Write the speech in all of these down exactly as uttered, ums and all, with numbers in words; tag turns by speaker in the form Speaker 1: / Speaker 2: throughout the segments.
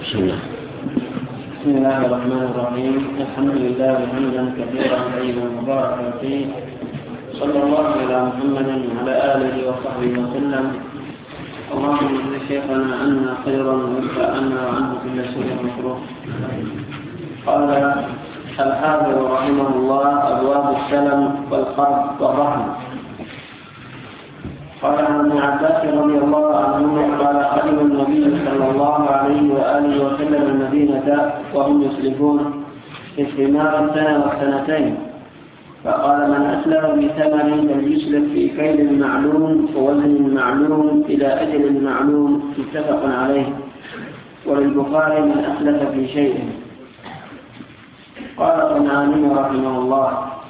Speaker 1: بسم الله.
Speaker 2: بسم الله الرحمن الرحيم. الحمد لله حمدا كثيرا طيبا مباركا فيه، صلى الله على محمد وعلى آله وصحبه وسلم. اللهم اجعل شيخنا عنا خيرا وادفع عنا وعنه كل شيء مكروه. قال الحافظ رحمه الله: أبواب السلم والقرض والرحمة. قال عن ابن عباس رضي الله عنهما قال: قدم النبي صلى الله عليه وآله وسلم المدينة وهم يسلفون في الثمار السنة والسنتين، فقال: من أسلم بثمن فليسلف في كيل معلوم ووزن معلوم إلى أجل معلوم، متفق عليه. وللبخاري: من أسلف في شيء. قال الصنعاني رحمه الله: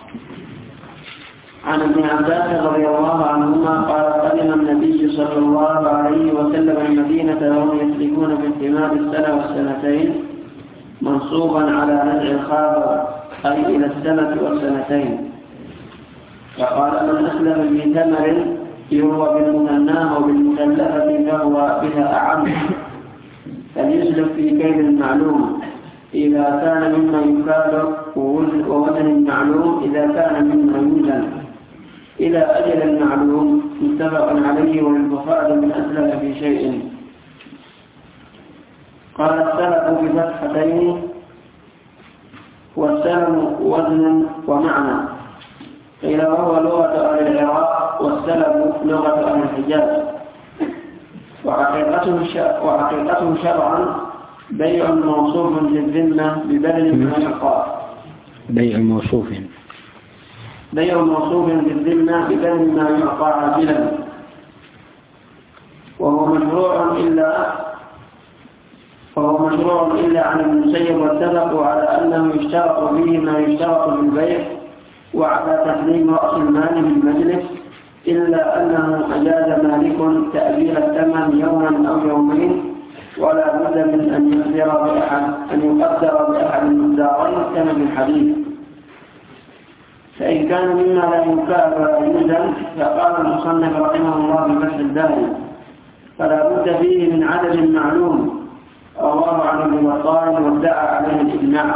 Speaker 2: عن ابن عباس رضي الله عنهما قال: قدم النبي صلى الله عليه وسلم المدينة وهم يسلكون في الثمار السنة والسنتين، منصوبا على نزع الخابر أي إلى السنة والسنتين. فقال: من أسلم بثمر يروى بالمثنى وبالمثلثة فهو بها أعم، فليسلف في كيل معلوم إذا كان مما يكال، ووزن معلوم إذا كان مما يوزن، إلى أجل معلوم، متفق عليه. وللبخاري: من أسلم في شيء. قال: السلف بفتحتين، والسلم وزن ومعنى. قيل: وهو لغة أهل العراق، والسلف لغة أهل الحجاز. وحقيقته شرعا بيع موصوف للذمة ببذل ما يقال.
Speaker 1: بيع موصوف
Speaker 2: بيع موصوف للذمة ببذل ما يعطى عاجلا، وهو مشروع إلا وهو مشروع إلا عن المسيب، واتفقوا على أنه يشترط فيه ما يشترط في البيع وعلى تسليم رأس المال بالمجلس، إلا أنه أجاز مالك تأجيل الثمن يوما أو يومين، ولا بد من أن يقدر بأحد أن يقدر بأحد المقدارين كما في الحديث. فإن كان مما لا يكاد ولا يوزن، فقال المصنف رحمه الله بفتح الباري: فلا بد فيه من عدد معلوم رواه عن ابن بطال وادعى عليه الإجماع.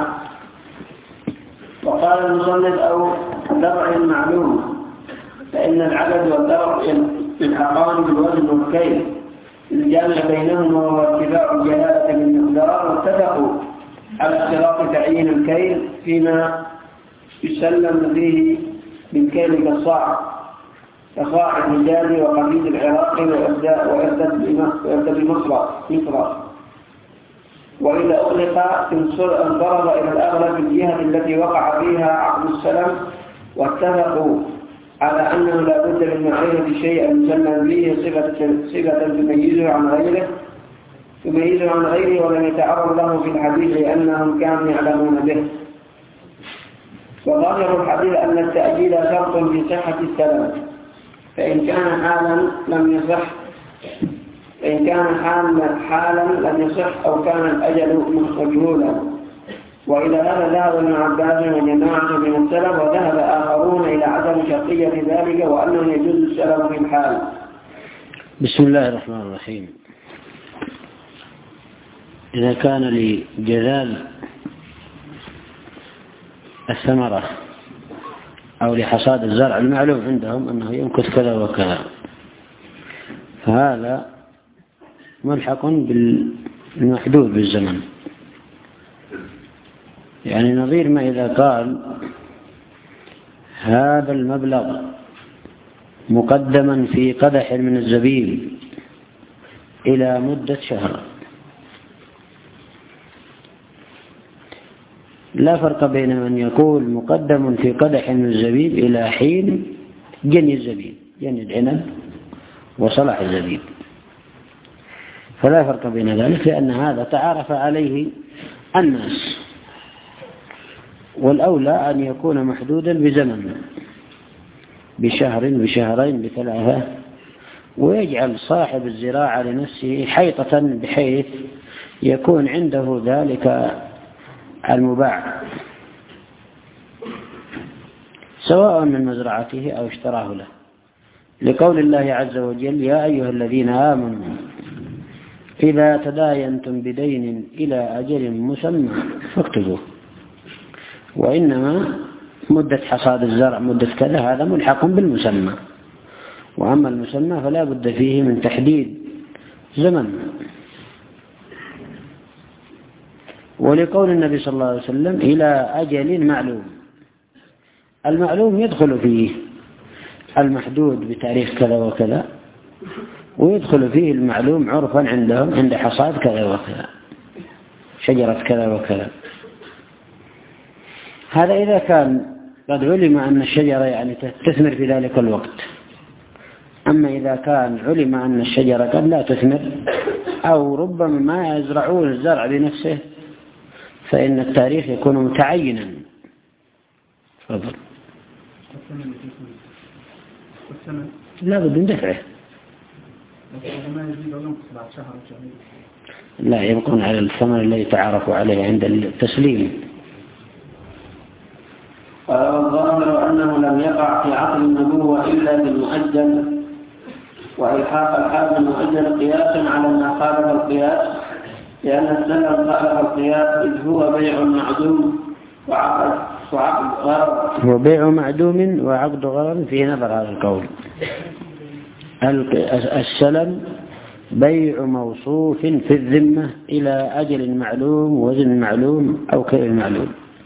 Speaker 2: وقال المصنف: أو درع معلوم، فإن العدد والدرع يلحقان بالوزن والكيل، الجامع بينهما هو اتباع الجلالة بالمقدار. واتفقوا على اشتراط تعيين الكيل فيما يسلم فيه بالكيل كالصاع، كصاع الرجال وقبيل العراق ويرتد بمصر. وإذا أغلق انضرب إلى الأغلب الجهة التي وقع فيها عقد السلم. واتفقوا على أنه لا بد من معرفة شيئا يسمى به صفة تميزه عن غيره تميزه عن غيره ولم يتعرض له في الحديث لأنهم كانوا يعلمون به. وظاهر الحديث أن التأجيل شرط في صحة السلم، فإن كان حالا لم يصح فإن كان حالا لم يصح أو كان الأجل مجهولا. وإلى هذا ذهب ابن عباس وجماعة من السلف، وذهب آخرون إلى عدم شرطية ذلك وأنه يجوز السلف في الحال.
Speaker 1: بسم الله الرحمن الرحيم. إذا كان لجلال الثمرة أو لحصاد الزرع المعلوم عندهم أنه يمكث كذا وكذا، فهذا ملحق بالمحدود بالزمن. يعني نظير ما إذا قال: هذا المبلغ مقدما في قدح من الزبيب إلى مدة شهر، لا فرق بين من يقول مقدم في قدح من الزبيب إلى حين جني الزبيب، جني العنب وصلاح الزبيب، فلا فرق بين ذلك، لأن هذا تعارف عليه الناس. والأولى أن يكون محدودا بزمن، بشهر بشهرين بثلاثة، ويجعل صاحب الزراعة لنفسه حيطة بحيث يكون عنده ذلك المباع سواء من مزرعته أو اشتراه له، لقول الله عز وجل: يا أيها الذين آمنوا إذا تداينتم بدين إلى أجل مسمى فاكتبوه. وإنما مدة حصاد الزرع مدة كذا هذا ملحق بالمسمى، وأما المسمى فلا بد فيه من تحديد زمن. ولقول النبي صلى الله عليه وسلم إلى أجل معلوم، المعلوم يدخل فيه المحدود بتاريخ كذا وكذا، ويدخل فيه المعلوم عرفا عندهم عند حصاد كذا وكذا، شجرة كذا وكذا. هذا إذا كان قد علم أن الشجرة يعني تثمر في ذلك الوقت. أما إذا كان علم أن الشجرة قد لا تثمر أو ربما ما يزرعون الزرع بنفسه فإن التاريخ يكون متعينا. تفضل. لا بد من دفعه، لا يبقون على الثمن الذي تعارفوا عليه عند التسليم.
Speaker 2: قال والظاهر أنه لم يقع في عقد النبوة إلا بالمؤجل، وإلحاق الحال بالمؤجل قياسا على ما خالف القياس، لأن السلم خالف القياس إذ هو بيع معدوم وعقد وعقد غرر.
Speaker 1: هو بيع معدوم وعقد غرر في نظر هذا القول. السلم بيع موصوف في الذمة إلى أجل معلوم وزن معلوم أو كيل معلوم،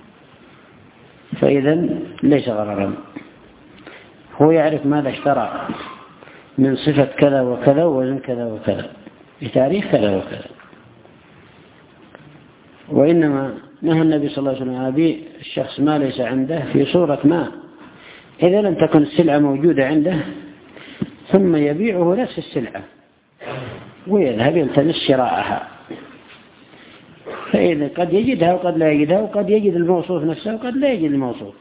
Speaker 1: فإذا ليس غررا. هو يعرف ماذا اشترى من صفة كذا وكذا ووزن كذا وكذا بتاريخ كذا وكذا. وإنما نهى النبي صلى الله عليه وسلم أبيع الشخص ما ليس عنده في صورة ما، إذا لم تكن السلعة موجودة عنده ثم يبيعه نفس السلعة ويذهب يلتمس شراءها، فإذا قد يجدها وقد لا يجدها، وقد يجد الموصوف نفسه وقد لا يجد الموصوف،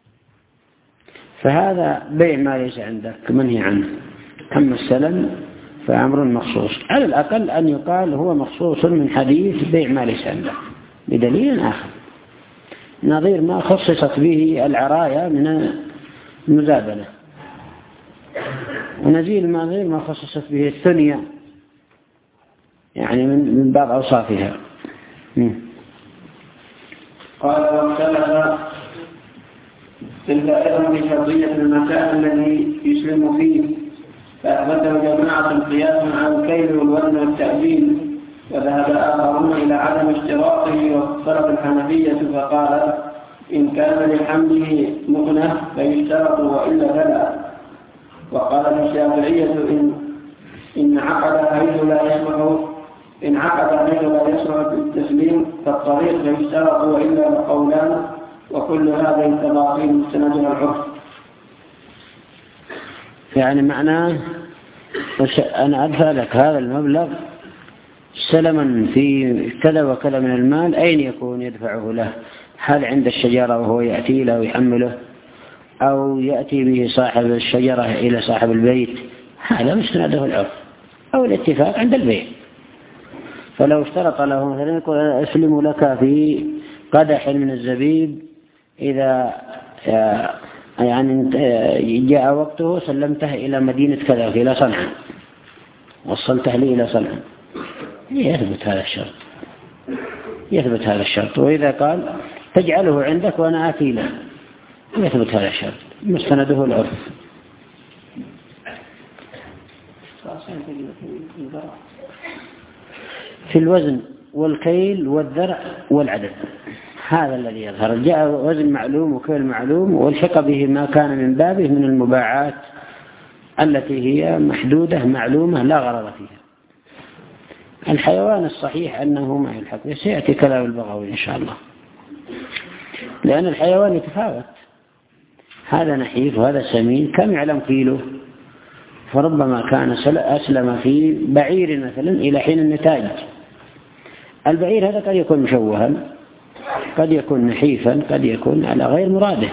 Speaker 1: فهذا بيع ما ليس عندك منهي عنه. أما السلم فأمر مخصوص، على الأقل أن يقال هو مخصوص من حديث بيع ما ليس عنده بدليل آخر، نظير ما خصصت به العرايا من المزابنة، ونزيل ما غير ما خصصت به الثنية يعني من بعض أوصافها.
Speaker 2: قال واختلف تلك أيضا بشرطية المكان الذي يسلم فيه، فأثبته جماعة قياسا على الكيل والوزن والتأجيل، وذهب آخرون إلى عدم اشتراطه واختلف الحنفية فقال إن كان لحمله مؤنة فيشترط وإلا فلا. وقال الشافعية إن إن عقد حيث لا يصلح إن عقد حيث لا يصلح بالتسليم فالطريق فيشترط وإلا فقولان، وكل هذه التفاصيل مستندها العرف.
Speaker 1: يعني معناه أنا أدفع لك هذا المبلغ سلما في كذا وكذا من المال، أين يكون يدفعه له؟ هل عند الشجرة وهو يأتي له ويحمله، أو يأتي به صاحب الشجرة إلى صاحب البيت؟ هذا مستنده العرف، أو الاتفاق عند البيع. فلو اشترط له مثلا يقول أسلم لك في قدح من الزبيب إذا يعني جاء وقته سلمته إلى مدينة كذا إلى صنعاء، وصلته لي إلى صنعاء، يثبت هذا الشرط، يثبت هذا الشرط. وإذا قال تجعله عندك وأنا آتي له، يثبت هذا الشرط، مستنده العرف. في الوزن والكيل والذرع والعدد هذا الذي يظهر، جاء وزن معلوم وكيل معلوم والحق به ما كان من بابه من المباعات التي هي محدودة معلومة لا غرض فيها. الحيوان الصحيح أنه ما يلحق، سيأتي كلام البغوي إن شاء الله، لأن الحيوان يتفاوت، هذا نحيف وهذا سمين، كم يعلم كيلو؟ فربما كان أسلم في بعير مثلا إلى حين النتاج. البعير هذا قد يكون مشوها، قد يكون نحيفا، قد يكون على غير مراده،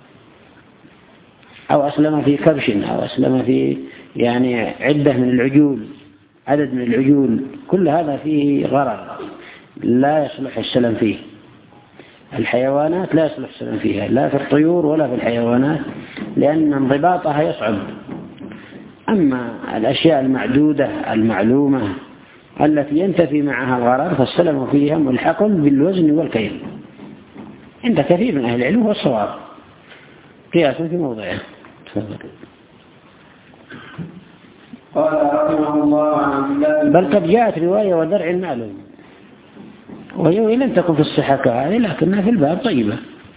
Speaker 1: أو أسلم في كبش، أو أسلم في يعني عدة من العجول، عدد من العجول، كل هذا فيه غرر لا يصلح السلم فيه. الحيوانات لا يصلح السلم فيها، لا في الطيور ولا في الحيوانات، لأن انضباطها يصعب. أما الأشياء المعدودة المعلومة التي ينتفي معها الغرر فالسلم فيها ملحق بالوزن والكيل عند كثير من أهل العلم والصواب قياسا في موضعه. تفضل.
Speaker 2: قال رحمه الله عن عبد الله
Speaker 1: بل قد جاءت رواية ودرع معلوم وهي لم تكن في الصحة كهذه لكنها في الباب طيبة.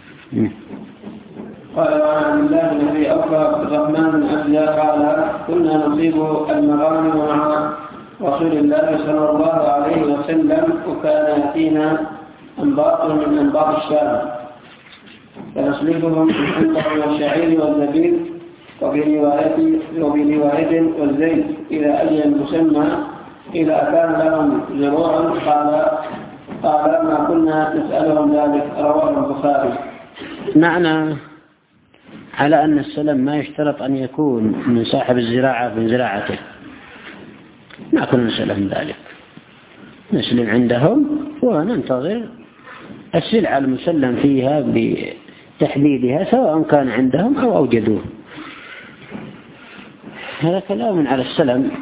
Speaker 2: قال عن عبد الله بن ابي اوفى عبد الرحمن بن ابي قال كنا نصيب المغانم مع رسول الله صلى الله عليه وسلم وكان ياتينا انباط من انباط الشام فنسلكهم الحنطه والشعير والزبيب وبروايه وبروايه والزيت الى اجل مسمى الى كان لهم زروع قال قال ما كنا نسالهم ذلك. رواه البخاري.
Speaker 1: معنى على أن السلم ما يشترط أن يكون من صاحب الزراعة من زراعته، ما كنا نسألهم ذلك، نسلم عندهم وننتظر السلعة المسلم فيها بتحديدها سواء كان عندهم أو أوجدوه. هذا كلام على السلم،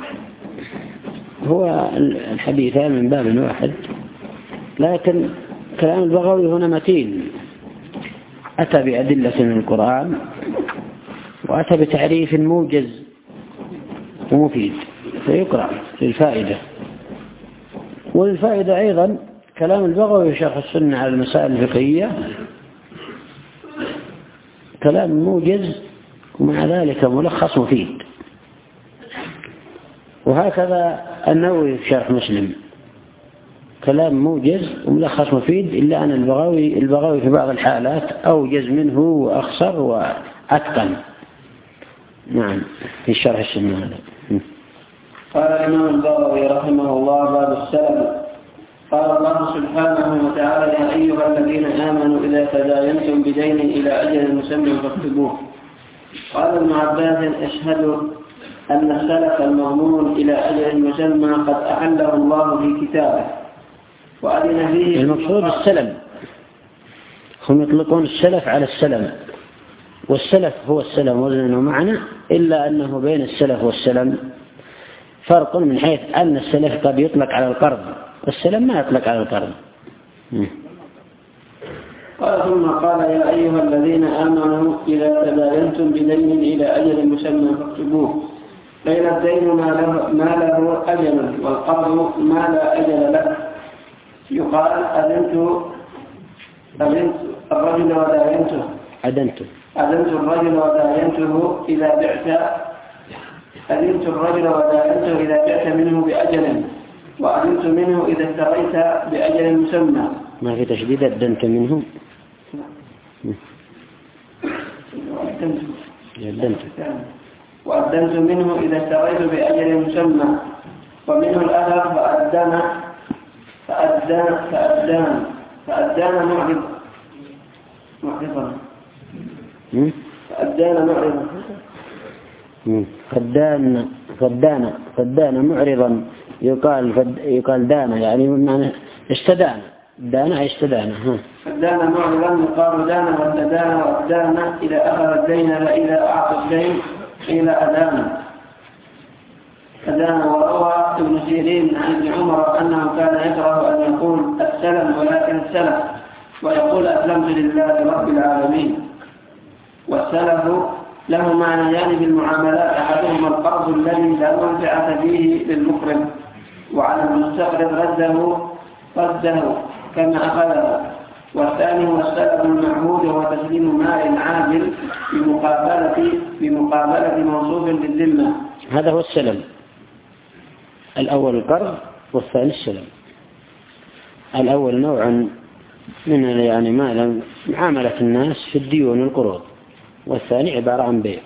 Speaker 1: هو الحديثان من باب واحد، لكن كلام البغوي هنا متين، أتى بأدلة من القرآن وأتى بتعريف موجز ومفيد فيقرأ للفائدة. وللفائدة أيضا كلام البغوي في شرح السنة على المسائل الفقهية كلام موجز ومع ذلك ملخص مفيد. وهكذا النووي في شرح مسلم كلام موجز وملخص مفيد، إلا أن البغوي البغوي في بعض الحالات أوجز منه وأخصر وأتقن. نعم في شرح السنة هذا.
Speaker 2: قال الإمام البغوي رحمه الله باب السلم. قال الله سبحانه وتعالى يا أيها الذين آمنوا إذا تداينتم بدين إلى أجل مسمى فاكتبوه. قال ابن عباس أشهد أن السلف المضمون إلى أجل مسمى قد أحله الله في كتابه وأذن فيه.
Speaker 1: المقصود السلم، هم يطلقون السلف على السلم، والسلف هو السلم وزنا ومعنى، إلا أنه بين السلف والسلم فرق من حيث أن السلف قد يطلق على القرض والسلم ما يطلق على القرض.
Speaker 2: قال ثم قال يا أيها الذين آمنوا إذا تداينتم بدين إلى أجل مسمى فاكتبوه. بين الدين ما له, ما له أجل والقرض ما لا أجل له. يقال أذنت أذنت الرجل وداينته
Speaker 1: أذنت
Speaker 2: أذنت الرجل وداينته إذا بعت أذنت الرجل وداينته إذا بعت منه بأجل وأذنت منه إذا اشتريت بأجل مسمى.
Speaker 1: ما في تشديد أذنت منه أذنت
Speaker 2: وأذنت منه إذا اشتريت بأجل مسمى. ومنه الأثر فأذن فأذن فأذن فأذن معرض معرضا فأذن معرضا
Speaker 1: فدان فدان فدان معرضا يقال فد يقال دان يعني معنى استدان دان استدان ها
Speaker 2: فدان معرضا يقال دان والدان وأدان إذا أخذ الدين إذا أعطى الدين إلى أدان أدان. وروى ابن سيرين عن ابن عمر أنه كان يكره أن يقول السلم ولكن السلف ويقول أسلمت لله رب العالمين. والسلف له معنيان في المعاملات، أحدهما القرض الذي لا منفعة فيه للمقرض وعلى المستقرض رده رده كما أخذه. والثاني هو السلف المعهود وهو تسليم مال عاجل بمقابلة بمقابلة موصوف للذمة.
Speaker 1: هذا هو السلم، الأول القرض والثاني السلم. الأول نوع من يعني مالا معاملة الناس في الديون والقروض، والثاني عبارة عن بيع.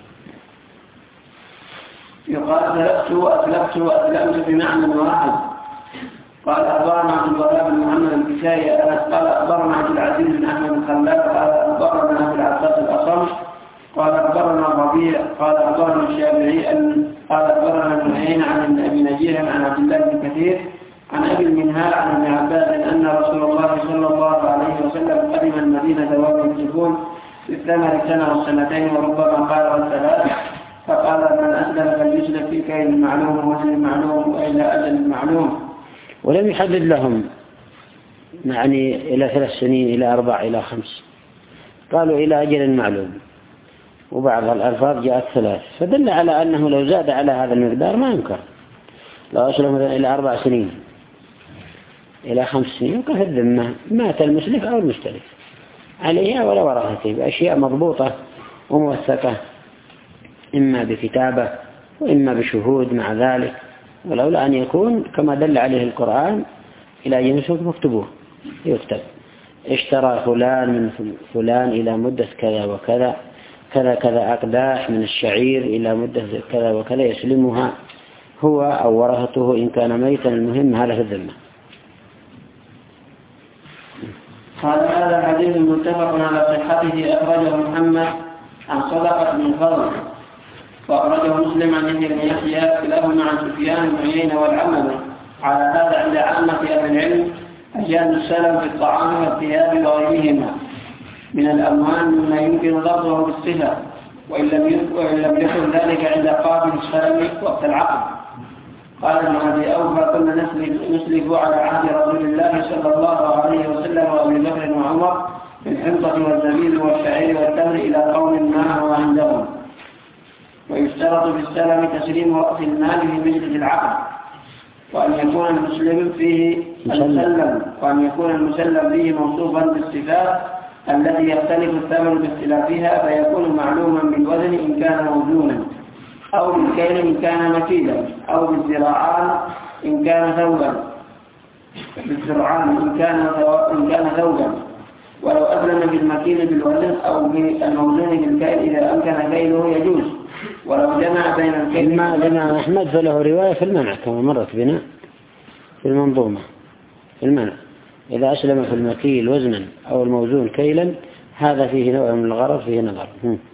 Speaker 2: يقال سلفت وأسلفت وأسلمت بمعنى واحد. قال أخبرنا عبد الله بن محمد الكسائي قال أخبرنا عبد العزيز بن أحمد الخلال قال أخبرنا أبو العباس الأصم قال أخبرنا الربيع قال أخبرنا الشافعي أن قال أخبرنا ابن عيينة عن أبي نجيح عن عبد الله بن كثير عن أبي المنهال عن ابن عباس أن رسول الله صلى الله عليه وسلم قدم المدينة وهم يمسكون في الثمر سنة والسنتين وربما قال والثلاث، فقال من أسلم فليسلم في كيل معلوم ووزن معلوم وإلى أجل معلوم.
Speaker 1: ولم يحدد لهم يعني إلى ثلاث سنين إلى أربع إلى خمس، قالوا إلى أجل معلوم، وبعض الألفاظ جاءت ثلاث، فدل على أنه لو زاد على هذا المقدار ما ينكر. لو أسلم مثلا إلى أربع سنين إلى خمس سنين وقف الذمة، مات المسلف أو المستلف عليها ولا ورثته بأشياء مضبوطة وموثقة، إما بكتابة وإما بشهود مع ذلك، ولولا أن يكون كما دل عليه القرآن إلى جنس مكتوبه يكتب اشترى فلان من فلان إلى مدة كذا وكذا، كذا كذا أقداح من الشعير إلى مدة كذا وكذا، يسلمها هو أو ورثته إن كان ميتا، المهم هذا في الذمة.
Speaker 2: قال هذا حديث متفق على صحته، أخرجه محمد عن صدقة بن فضل، وأخرجه مسلم عن ابن يحيى كلاهما عن سفيان بن عيينة والعمل على هذا عند عامة أهل العلم، أجاز السلم في الطعام والثياب وغيرهما من الأموال مما يمكن ضبطه بالصفة، وإن لم يكن ذلك عند قابل السلم وقت العقد. قال ابن أبي أوفى كنا نسلف على عهد رسول الله صلى الله عليه وسلم وأبي بكر وعمر في الحنطة والزبيب والشعير والتمر إلى قوم ما هو عندهم. ويشترط في السلم تسليم رأس المال في مجلس العقد، وأن يكون المسلم فيه المسلم وأن يكون المسلم فيه موصوفا بالصفات التي يختلف الثمن باختلافها، فيكون معلوما بالوزن إن كان موزونا، أو بالكيل إن كان مكيلا، أو بالذراعان إن كان ثوبا بالذراعان إن كان إن كان ثوبا، ولو أسلم بالمكيل بالوزن أو بالموزون بالكيل إذا أمكن كيله يجوز، ولو جمع بين الكيل.
Speaker 1: ما لنا أحمد فله رواية في المنع كما مرت بنا في المنظومة في المنع، إذا أسلم في المكيل وزنا أو الموزون كيلا هذا فيه نوع من الغرض، فيه نظر.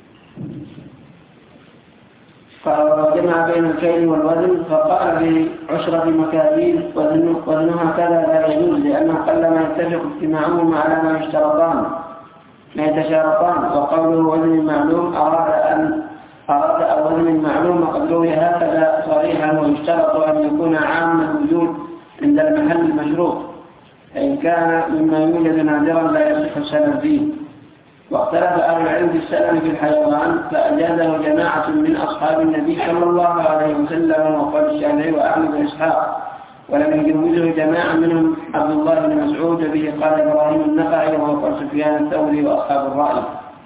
Speaker 2: قال ولو جمع بين الكيل والوزن فقال بعشرة مكاييل وزنها كذا لا يجوز، لأنه قلما يتفق اجتماعهما على ما يشترطان ما يتشارطان. وقوله وزن معلوم أراد أن أراد أو وزن معلوم قد روي هكذا صريحا، ويشترط أن يكون عام الوجود عند المحل المشروط، فإن كان مما يوجد نادرا لا يصح السلم فيه. واختلف أهل العلم في السلم في الحيوان، فأجازه جماعة من أصحاب النبي صلى الله عليه وسلم وقال الشافعي وأحمد بن إسحاق، ولم يجوزه جماعة منهم عبد الله بن مسعود، به قال إبراهيم النخعي وقال سفيان الثوري وأصحاب الرأي.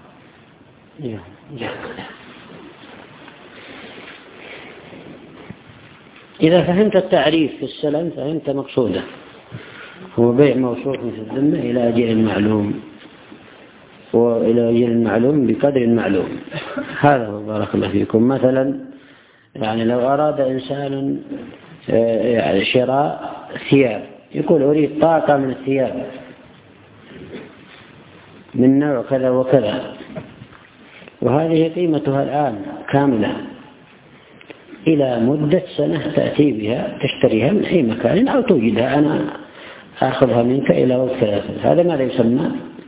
Speaker 1: إذا فهمت التعريف في السلم فهمت مقصوده، هو بيع موثوق في الذمة إلى أجل معلوم، وإلى أجل معلوم بقدر معلوم. هذا هو بارك الله فيكم. مثلا يعني لو أراد إنسان يعني شراء ثياب، يقول أريد طاقة من الثياب من نوع كذا وكذا، وهذه قيمتها الآن كاملة إلى مدة سنة تأتي بها تشتريها من أي مكان أو توجدها، أنا أخذها منك إلى وقت ثلاثة، هذا ماذا يسمى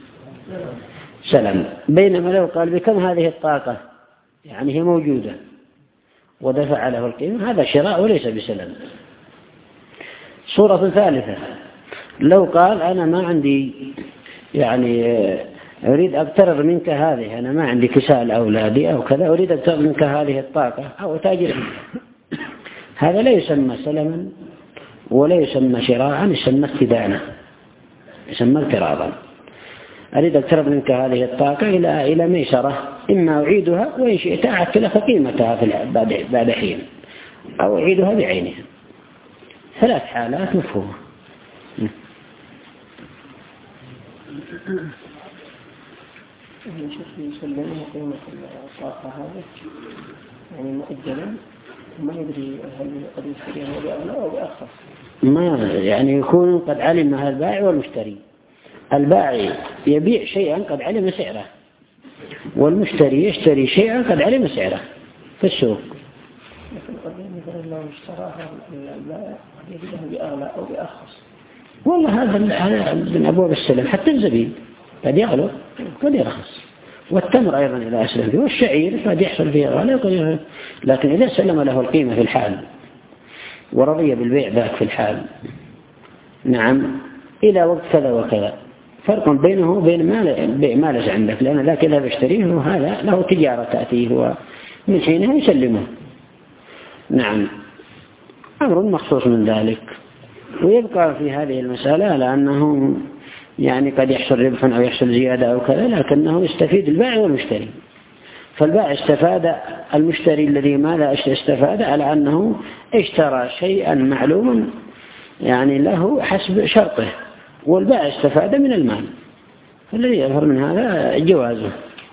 Speaker 1: سلم. بينما لو قال بكم هذه الطاقة، يعني هي موجودة ودفع له القيمة، هذا شراء وليس بسلم. صورة ثالثة، لو قال أنا ما عندي يعني أريد أقترض منك هذه، أنا ما عندي كساء لأولادي أو كذا، أريد أقترض منك هذه الطاقة أو تاجر، هذا لا يسمى سلما ولا يسمى شراعا، يسمى استدانة، يسمى اقتراضا. أريد أقترض منك هذه الطاقة إلى إلى ميسرة، إما أعيدها وإن شئت أعدت لك قيمتها في بعد بعد حين، أو أعيدها بعينها. ثلاث حالات مفهومة.
Speaker 2: يسلمه قيمة الطاقة هذه يعني مؤجلا، ما يدري هل قد يشتريها بأغلى أو بأخف.
Speaker 1: ما يعني يكون قد علمها البائع والمشتري. البائع يبيع شيئا قد علم سعره، والمشتري يشتري شيئا قد علم سعره في السوق.
Speaker 2: لكن قد مثلا لو اشتراها البائع قد يجدها بأغلى أو بأخص.
Speaker 1: والله هذا من أبواب السلم، حتى الزبيب قد يغلو قد يرخص، والتمر أيضا إذا أسلم فيه، والشعير قد يحصل فيه غالي، لكن إذا سلم له القيمة في الحال ورضي بالبيع ذاك في الحال نعم إلى وقت كذا وكذا، فرق بينه وبين ما ليس عندك، لأن ذاك إذا بيشتريه وهذا له تجارة تأتيه ومن حينها يسلمه. نعم أمر مخصوص من ذلك. ويبقى في هذه المسألة لأنه يعني قد يحصل ربح أو يحصل زيادة أو كذا، لكنه يستفيد البائع والمشتري. فالبائع استفاد، المشتري الذي ما لا استفاد على أنه اشترى شيئا معلوما يعني له حسب شرطه، والبائع استفاد من المال. فالذي يظهر من هذا جوازه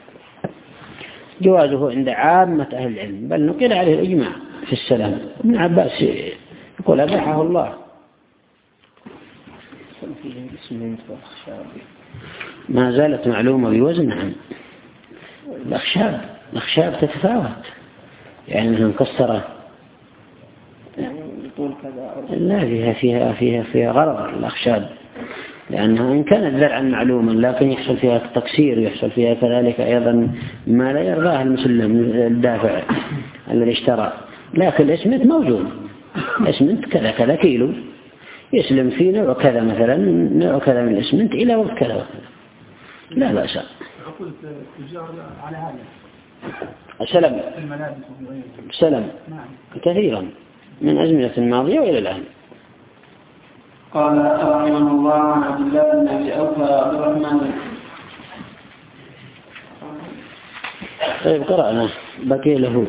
Speaker 1: جوازه عند عامة أهل العلم، بل نقل عليه الإجماع في السلام. ابن عباس يقول أباحه الله. ما زالت معلومة بوزن. نعم الأخشاب الأخشاب تتفاوت، يعني مثل مكسرة لا فيها فيها فيها فيها غرض الأخشاب، لأنها إن كانت زرعا معلوما لكن يحصل فيها تكسير ويحصل فيها كذلك أيضا ما لا يرضاه المسلم الدافع الذي اشترى. لكن الإسمنت موجود، الإسمنت كذا كذا كيلو يسلم في نوع كذا، مثلا نوع كذا من الإسمنت إلى وقت كذا وكذا، لا بأس.
Speaker 3: قلت التجار على هذا
Speaker 1: سلم سلم كثيرا من أزمنة الماضية وإلى الآن.
Speaker 2: قال رحمه الله عن عبد الله بن أبي أوفى عبد الرحمن.
Speaker 1: طيب قرأنا بقي له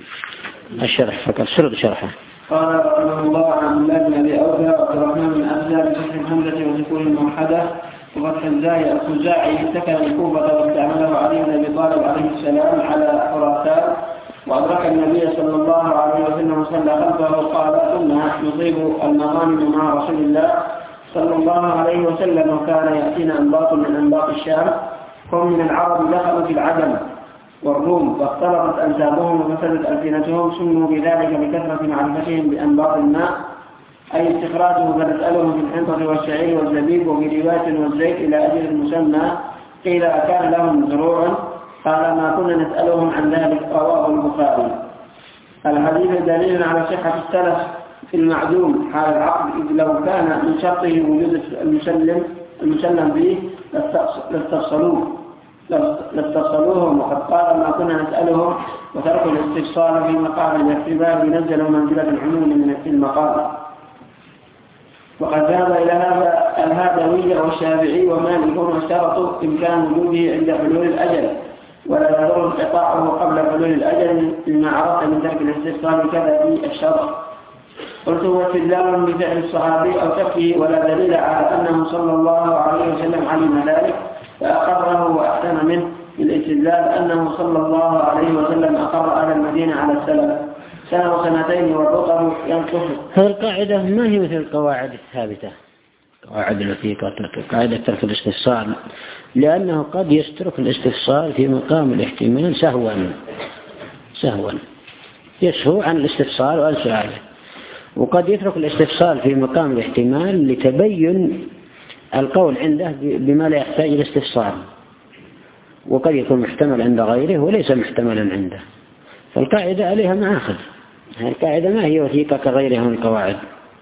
Speaker 1: الشرح فقط، سرد شرحه.
Speaker 2: قال رحمه الله عن عبد الله بن أبي أوفى عبد الرحمن بن أبزة بفتح الحمزة وسكون الموحدة وفتح الزاي الخزاعي سكن الكوفة واستعمله علي بن أبي طالب عليه السلام على خراسان، وأدرك النبي صلى الله عليه وسلم وصلى خلفه. قال كنا نصيب المغانم مع رسول الله صلى الله عليه وسلم، وكان يأتينا أنباط من أنباط الشام، هم من العرب دخلوا في العجم والروم فاختلطت أنسابهم وفسدت ألسنتهم، سموا بذلك لكثرة معرفتهم بأنباط الماء أي استخراجه، فنسألهم في الحنطة والشعير والزبيب وفي رواية والزيت إلى أجل المسمى. قيل أكان لهم زروع؟ قال ما كنا نسألهم عن ذلك. رواه البخاري. الحديث دليل على صحة السلف في المعدوم حال العقد، إذ لو كان من شرطه وجود المسلم المسلم به لاستفصلوه لاستفصلوهم، وقد قال ما كنا نسألهم، وتركوا الاستفصال في مقام الاعتبار ينزل منزلة العموم من المقام. وقد ذهب إلى هذا الهادوي والشافعي ومالك واشترطوا إمكان وجوده عند حلول الأجل، ولا يضر انقطاعه قبل حلول الأجل بما عرف من ترك الاستفصال كذا في الشرط. قلت هو استدلال بفعل الصحابي أو تركه، ولا دليل على أنه صلى الله عليه وسلم علم ذلك فأقره وأحسن منه بالاستدلال أنه صلى الله عليه وسلم أقر أهل المدينة على السلف سنة وسنتين والرطب ينقص.
Speaker 1: هذه القاعدة ما هي مثل القواعد الثابتة، قواعد التي قاعدة ترك الاستفصال، لأنه قد يترك الاستفصال في مقام الاحتمال سهوا سهوا يسهو عن الاستفصال وعن سؤاله، وقد يترك الاستفصال في مقام الاحتمال لتبين القول عنده بما لا يحتاج إلى استفصال، وقد يكون محتمل عند غيره وليس محتملا عنده. فالقاعدة عليها مآخذ، هذه القاعدة ما هي وثيقة كغيرها من القواعد.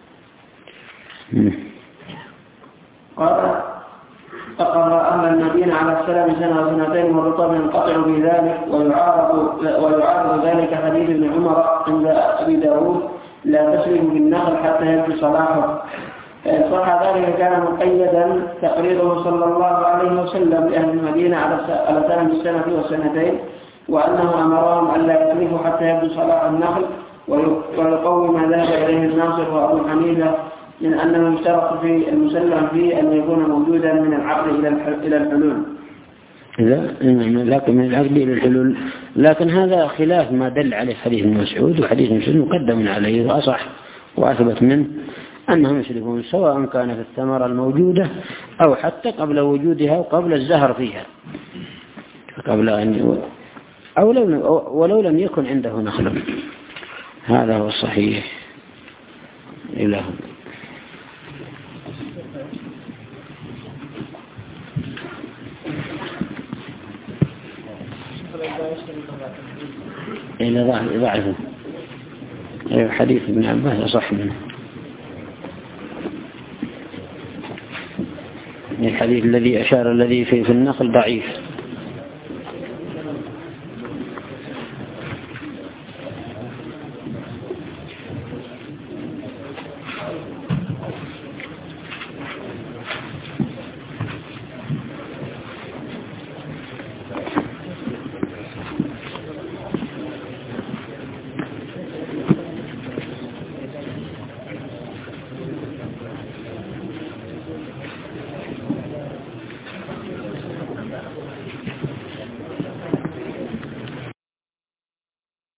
Speaker 2: قال أقر أهل المدينة على السلام سنة وسنتين والرطب ينقطع في ذلك، ويعارض, ويعارض ذلك حديث ابن عمر عند أبي داود لا تسلم بالنخل حتى يبدو صلاحه. فإن صح ذلك كان مقيدا تقريره صلى الله عليه وسلم لأهل المدينة على سلام السنة والسنتين، وأنه أمرهم أن لا يسلموا حتى يبدو صلاح النخل، ويقوم ما ذهب إليه الناصر وأبو حنيفة من أنه اشترط في المسلم فيه أن يكون موجودا من العقد إلى الحلول.
Speaker 1: لا، لكن من العقد إلى الحلول، لكن هذا خلاف ما دل عليه حديث ابن مسعود، وحديث مسعود مقدم عليه وأصح وأثبت منه أنهم يشركون سواء كان في الثمرة الموجودة أو حتى قبل وجودها وقبل الزهر فيها، قبل أن أو لو ولو لم يكن عنده نخل. هذا هو الصحيح. إله إلى ضعفه. حديث ابن عباس صح منه. الحديث الذي أشار الذي في, في النخل ضعيف.